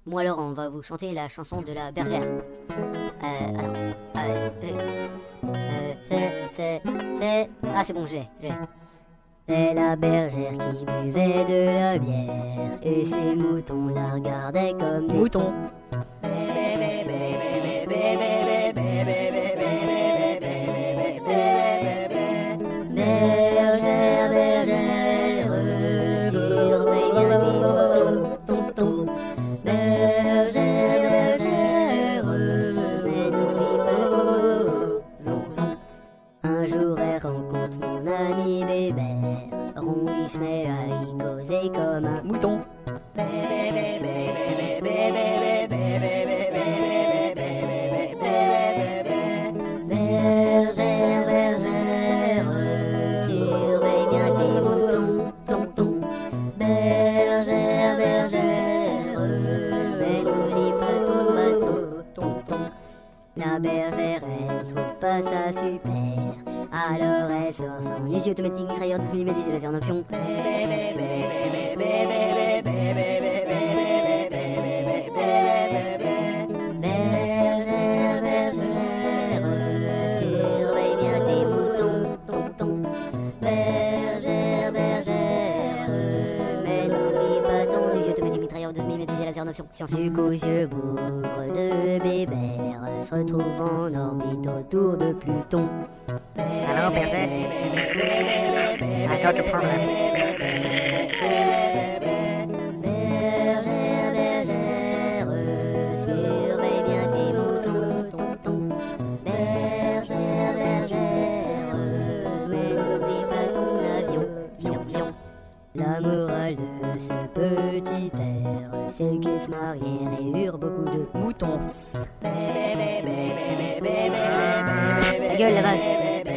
Bon alors, on va vous chanter la chanson de la bergère. Alors, c'est... Ah c'est bon, j'ai. C'est la bergère qui buvait de la bière, et ses moutons la regardaient comme des Mouton. Bergère, bergère, surveille bien tes moutons, tonton. Bergère, bergère, mais n'oublie pas ton zon, zon. Un jour elle rencontre mon ami Bébert, Rond il se met à y causer comme un Mouton. Bergère, bergère, surveille bien tes moutons, tonton. Bergère, bergère, mais n'oublie pas ton bateau, tonton. La bergère, elle trouve pas ça super, alors elle sort son fusil automatique mitrailleur 12 mm de laser en option. Bergère, bergère, surveille bien tes moutons, tonton. Bergère, bergère, mais n'oublie pas ton fusil automatique mitrailleur 12 mm de laser en option. Science du coup, yeux bougre de Bébert se retrouve en orbite autour de Pluton. Alors, berger, I got a problem. Bergère, bergère, surveille bien tes moutons, tonton. Bergère, bergère, mais n'oublie pas ton avion, lion, lion. La morale de ce petit air, c'est qu'ils se marièrent et eurent beaucoup de Mouton. Ta gueule, la vache.